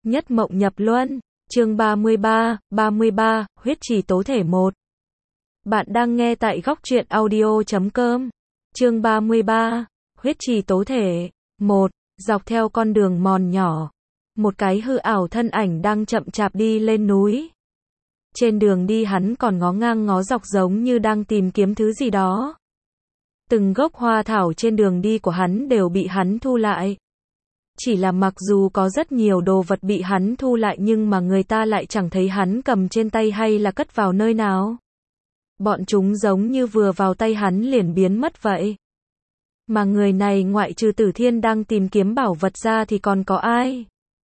Nhất mộng nhập luân, chương 33, huyết trì tố thể 1. Bạn đang nghe tại góc truyện audio.com. Chương 33, huyết trì tố thể 1. Dọc theo con đường mòn nhỏ, một cái hư ảo thân ảnh đang chậm chạp đi lên núi. Trên đường đi hắn còn ngó ngang ngó dọc giống như đang tìm kiếm thứ gì đó. Từng gốc hoa thảo trên đường đi của hắn đều bị hắn thu lại. Chỉ là mặc dù có rất nhiều đồ vật bị hắn thu lại nhưng mà người ta lại chẳng thấy hắn cầm trên tay hay là cất vào nơi nào. Bọn chúng giống như vừa vào tay hắn liền biến mất vậy. Mà người này ngoại trừ Tử Thiên đang tìm kiếm bảo vật ra thì còn có ai?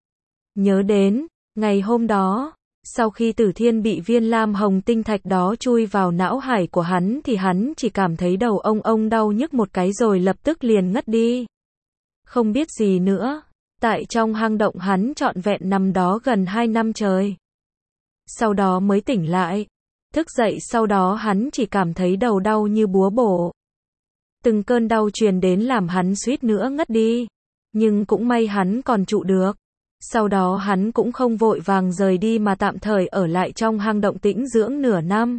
Nhớ đến, ngày hôm đó, sau khi Tử Thiên bị viên lam hồng tinh thạch đó chui vào não hải của hắn thì hắn chỉ cảm thấy đầu ông đau nhức một cái rồi lập tức liền ngất đi. Không biết gì nữa, tại trong hang động hắn trọn vẹn nằm đó gần 2 năm trời. Sau đó mới tỉnh lại, thức dậy sau đó hắn chỉ cảm thấy đầu đau như búa bổ. Từng cơn đau truyền đến làm hắn suýt nữa ngất đi, nhưng cũng may hắn còn trụ được. Sau đó hắn cũng không vội vàng rời đi mà tạm thời ở lại trong hang động tĩnh dưỡng nửa năm.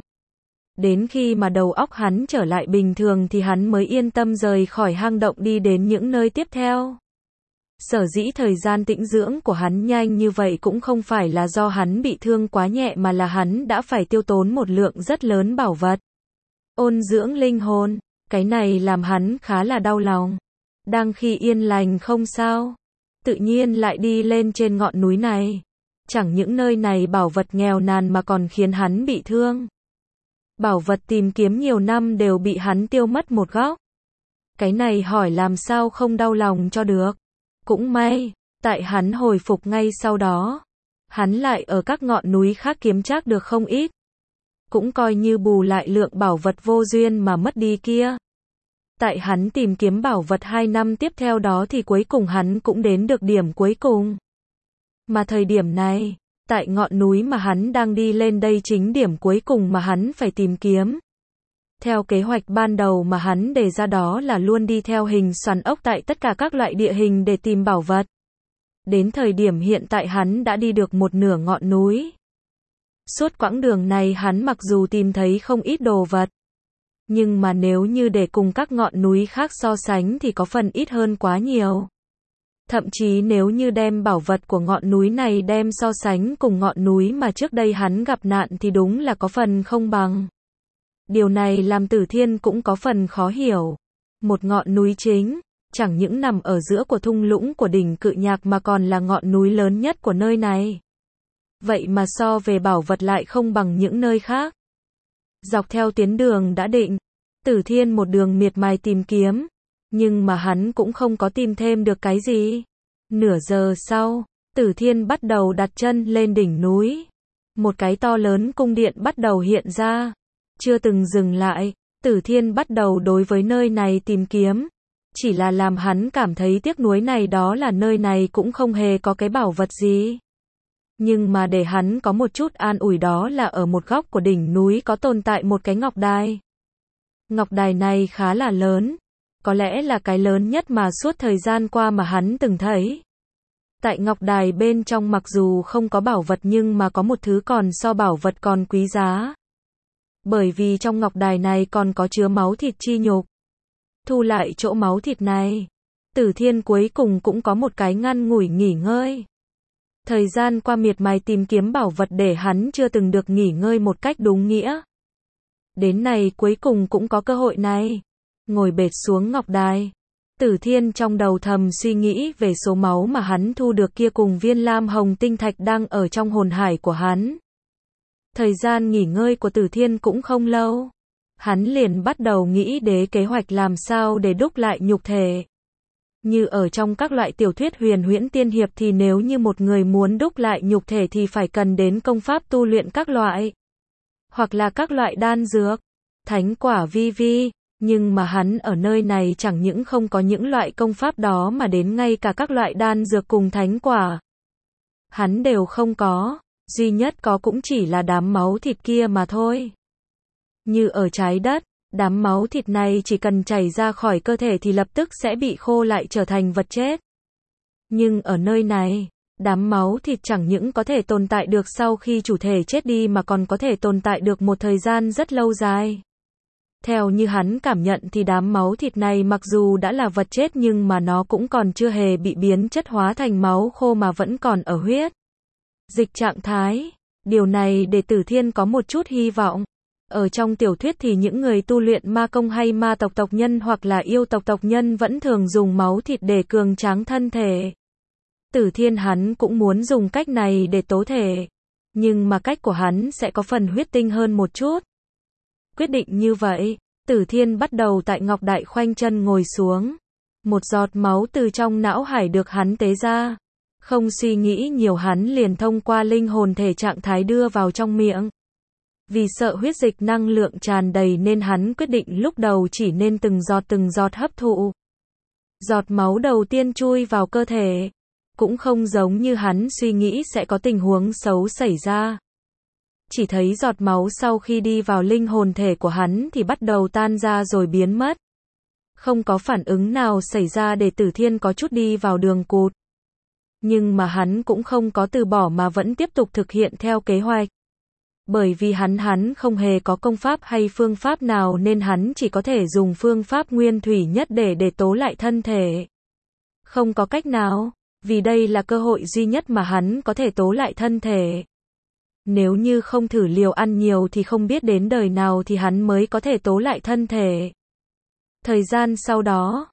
Đến khi mà đầu óc hắn trở lại bình thường thì hắn mới yên tâm rời khỏi hang động đi đến những nơi tiếp theo. Sở dĩ thời gian tĩnh dưỡng của hắn nhanh như vậy cũng không phải là do hắn bị thương quá nhẹ mà là hắn đã phải tiêu tốn một lượng rất lớn bảo vật. Ôn dưỡng linh hồn, cái này làm hắn khá là đau lòng. Đang khi yên lành không sao, tự nhiên lại đi lên trên ngọn núi này. Chẳng những nơi này bảo vật nghèo nàn mà còn khiến hắn bị thương. Bảo vật tìm kiếm nhiều năm đều bị hắn tiêu mất một góc. Cái này hỏi làm sao không đau lòng cho được. Cũng may, tại hắn hồi phục ngay sau đó, hắn lại ở các ngọn núi khác kiếm trác được không ít. Cũng coi như bù lại lượng bảo vật vô duyên mà mất đi kia. Tại hắn tìm kiếm bảo vật 2 năm tiếp theo đó thì cuối cùng hắn cũng đến được điểm cuối cùng. Mà thời điểm này, tại ngọn núi mà hắn đang đi lên đây chính điểm cuối cùng mà hắn phải tìm kiếm. Theo kế hoạch ban đầu mà hắn đề ra đó là luôn đi theo hình xoắn ốc tại tất cả các loại địa hình để tìm bảo vật. Đến thời điểm hiện tại hắn đã đi được một nửa ngọn núi. Suốt quãng đường này hắn mặc dù tìm thấy không ít đồ vật. Nhưng mà nếu như để cùng các ngọn núi khác so sánh thì có phần ít hơn quá nhiều. Thậm chí nếu như đem bảo vật của ngọn núi này đem so sánh cùng ngọn núi mà trước đây hắn gặp nạn thì đúng là có phần không bằng. Điều này làm Tử Thiên cũng có phần khó hiểu. Một ngọn núi chính, chẳng những nằm ở giữa của thung lũng của đỉnh Cự Nhạc mà còn là ngọn núi lớn nhất của nơi này. Vậy mà so về bảo vật lại không bằng những nơi khác. Dọc theo tuyến đường đã định, Tử Thiên một đường miệt mài tìm kiếm, nhưng mà hắn cũng không có tìm thêm được cái gì. Nửa giờ sau, Tử Thiên bắt đầu đặt chân lên đỉnh núi. Một cái to lớn cung điện bắt đầu hiện ra. Chưa từng dừng lại, Tử Thiên bắt đầu đối với nơi này tìm kiếm. Chỉ là làm hắn cảm thấy tiếc nuối này đó là nơi này cũng không hề có cái bảo vật gì. Nhưng mà để hắn có một chút an ủi đó là ở một góc của đỉnh núi có tồn tại một cái ngọc đài. Ngọc đài này khá là lớn. Có lẽ là cái lớn nhất mà suốt thời gian qua mà hắn từng thấy. Tại ngọc đài bên trong mặc dù không có bảo vật nhưng mà có một thứ còn so bảo vật còn quý giá. Bởi vì trong ngọc đài này còn có chứa máu thịt chi nhục. Thu lại chỗ máu thịt này, Tử Thiên cuối cùng cũng có một cái ngăn ngủi nghỉ ngơi. Thời gian qua miệt mài tìm kiếm bảo vật để hắn chưa từng được nghỉ ngơi một cách đúng nghĩa. Đến này cuối cùng cũng có cơ hội này. Ngồi bệt xuống ngọc đài, Tử Thiên trong đầu thầm suy nghĩ về số máu mà hắn thu được kia cùng viên lam hồng tinh thạch đang ở trong hồn hải của hắn. Thời gian nghỉ ngơi của Tử Thiên cũng không lâu. Hắn liền bắt đầu nghĩ đến kế hoạch làm sao để đúc lại nhục thể. Như ở trong các loại tiểu thuyết huyền huyễn tiên hiệp thì nếu như một người muốn đúc lại nhục thể thì phải cần đến công pháp tu luyện các loại. Hoặc là các loại đan dược, thánh quả vi. Nhưng mà hắn ở nơi này chẳng những không có những loại công pháp đó mà đến ngay cả các loại đan dược cùng thánh quả. Hắn đều không có. Duy nhất có cũng chỉ là đám máu thịt kia mà thôi. Như ở trái đất, đám máu thịt này chỉ cần chảy ra khỏi cơ thể thì lập tức sẽ bị khô lại trở thành vật chết. Nhưng ở nơi này, Đám máu thịt chẳng những có thể tồn tại được sau khi chủ thể chết đi mà còn có thể tồn tại được một thời gian rất lâu dài. Theo như hắn cảm nhận thì đám máu thịt này mặc dù đã là vật chết nhưng mà nó cũng còn chưa hề bị biến chất hóa thành máu khô mà vẫn còn ở huyết dịch trạng thái. Điều này để Tử Thiên có một chút hy vọng. Ở trong tiểu thuyết thì những người tu luyện ma công hay ma tộc tộc nhân hoặc là yêu tộc tộc nhân vẫn thường dùng máu thịt để cường tráng thân thể. Tử Thiên hắn cũng muốn dùng cách này để tố thể. Nhưng mà cách của hắn sẽ có phần huyết tinh hơn một chút. Quyết định như vậy, Tử Thiên bắt đầu tại Ngọc Đại khoanh chân ngồi xuống. Một giọt máu từ trong não hải được hắn tế ra. Không suy nghĩ nhiều hắn liền thông qua linh hồn thể trạng thái đưa vào trong miệng. Vì sợ huyết dịch năng lượng tràn đầy nên hắn quyết định lúc đầu chỉ nên từng giọt hấp thụ. Giọt máu đầu tiên chui vào cơ thể. Cũng không giống như hắn suy nghĩ sẽ có tình huống xấu xảy ra. Chỉ thấy giọt máu sau khi đi vào linh hồn thể của hắn thì bắt đầu tan ra rồi biến mất. Không có phản ứng nào xảy ra để Tử Thiên có chút đi vào đường cụt. Nhưng mà hắn cũng không có từ bỏ mà vẫn tiếp tục thực hiện theo kế hoạch. Bởi vì hắn không hề có công pháp hay phương pháp nào nên hắn chỉ có thể dùng phương pháp nguyên thủy nhất để tố lại thân thể. Không có cách nào, vì đây là cơ hội duy nhất mà hắn có thể tố lại thân thể. Nếu như không thử liều ăn nhiều thì không biết đến đời nào thì hắn mới có thể tố lại thân thể. Thời gian sau đó,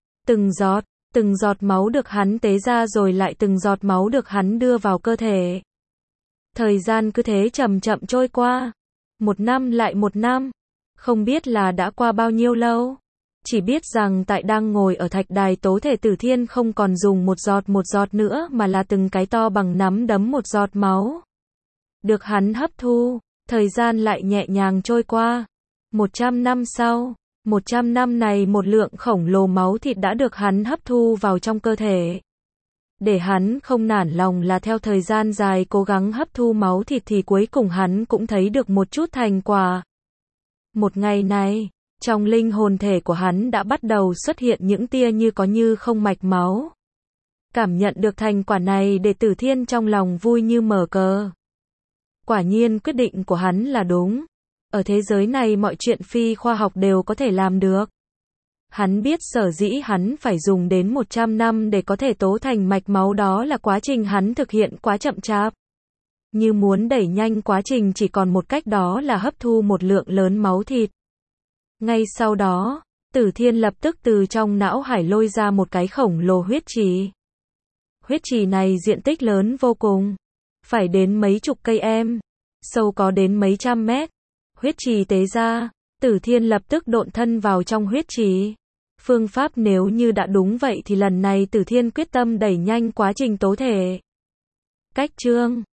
từng giọt máu được hắn tế ra rồi lại từng giọt máu được hắn đưa vào cơ thể. Thời gian cứ thế chậm chậm trôi qua. Một năm lại một năm. Không biết là đã qua bao nhiêu lâu. Chỉ biết rằng tại đang ngồi ở thạch đài tố thể Tử Thiên không còn dùng một giọt nữa mà là từng cái to bằng nắm đấm một giọt máu. Được hắn hấp thu. Thời gian lại nhẹ nhàng trôi qua. 100 năm sau. 100 năm này một lượng khổng lồ máu thịt đã được hắn hấp thu vào trong cơ thể. Để hắn không nản lòng là theo thời gian dài cố gắng hấp thu máu thịt thì cuối cùng hắn cũng thấy được một chút thành quả. Một ngày này, trong linh hồn thể của hắn đã bắt đầu xuất hiện những tia như có như không mạch máu. Cảm nhận được thành quả này để Tử Thiên trong lòng vui như mở cờ. Quả nhiên quyết định của hắn là đúng. Ở thế giới này mọi chuyện phi khoa học đều có thể làm được. Hắn biết sở dĩ hắn phải dùng đến 100 năm để có thể tố thành mạch máu đó là quá trình hắn thực hiện quá chậm chạp. Như muốn đẩy nhanh quá trình chỉ còn một cách đó là hấp thu một lượng lớn máu thịt. Ngay sau đó, Tử Thiên lập tức từ trong não hải lôi ra một cái khổng lồ huyết trì. Huyết trì này diện tích lớn vô cùng. Phải đến mấy chục cây em. Sâu có đến mấy trăm mét. Huyết trì tế ra, Tử Thiên lập tức độn thân vào trong huyết trì. Phương pháp nếu như đã đúng vậy thì lần này Tử Thiên quyết tâm đẩy nhanh quá trình tố thể. Cách chương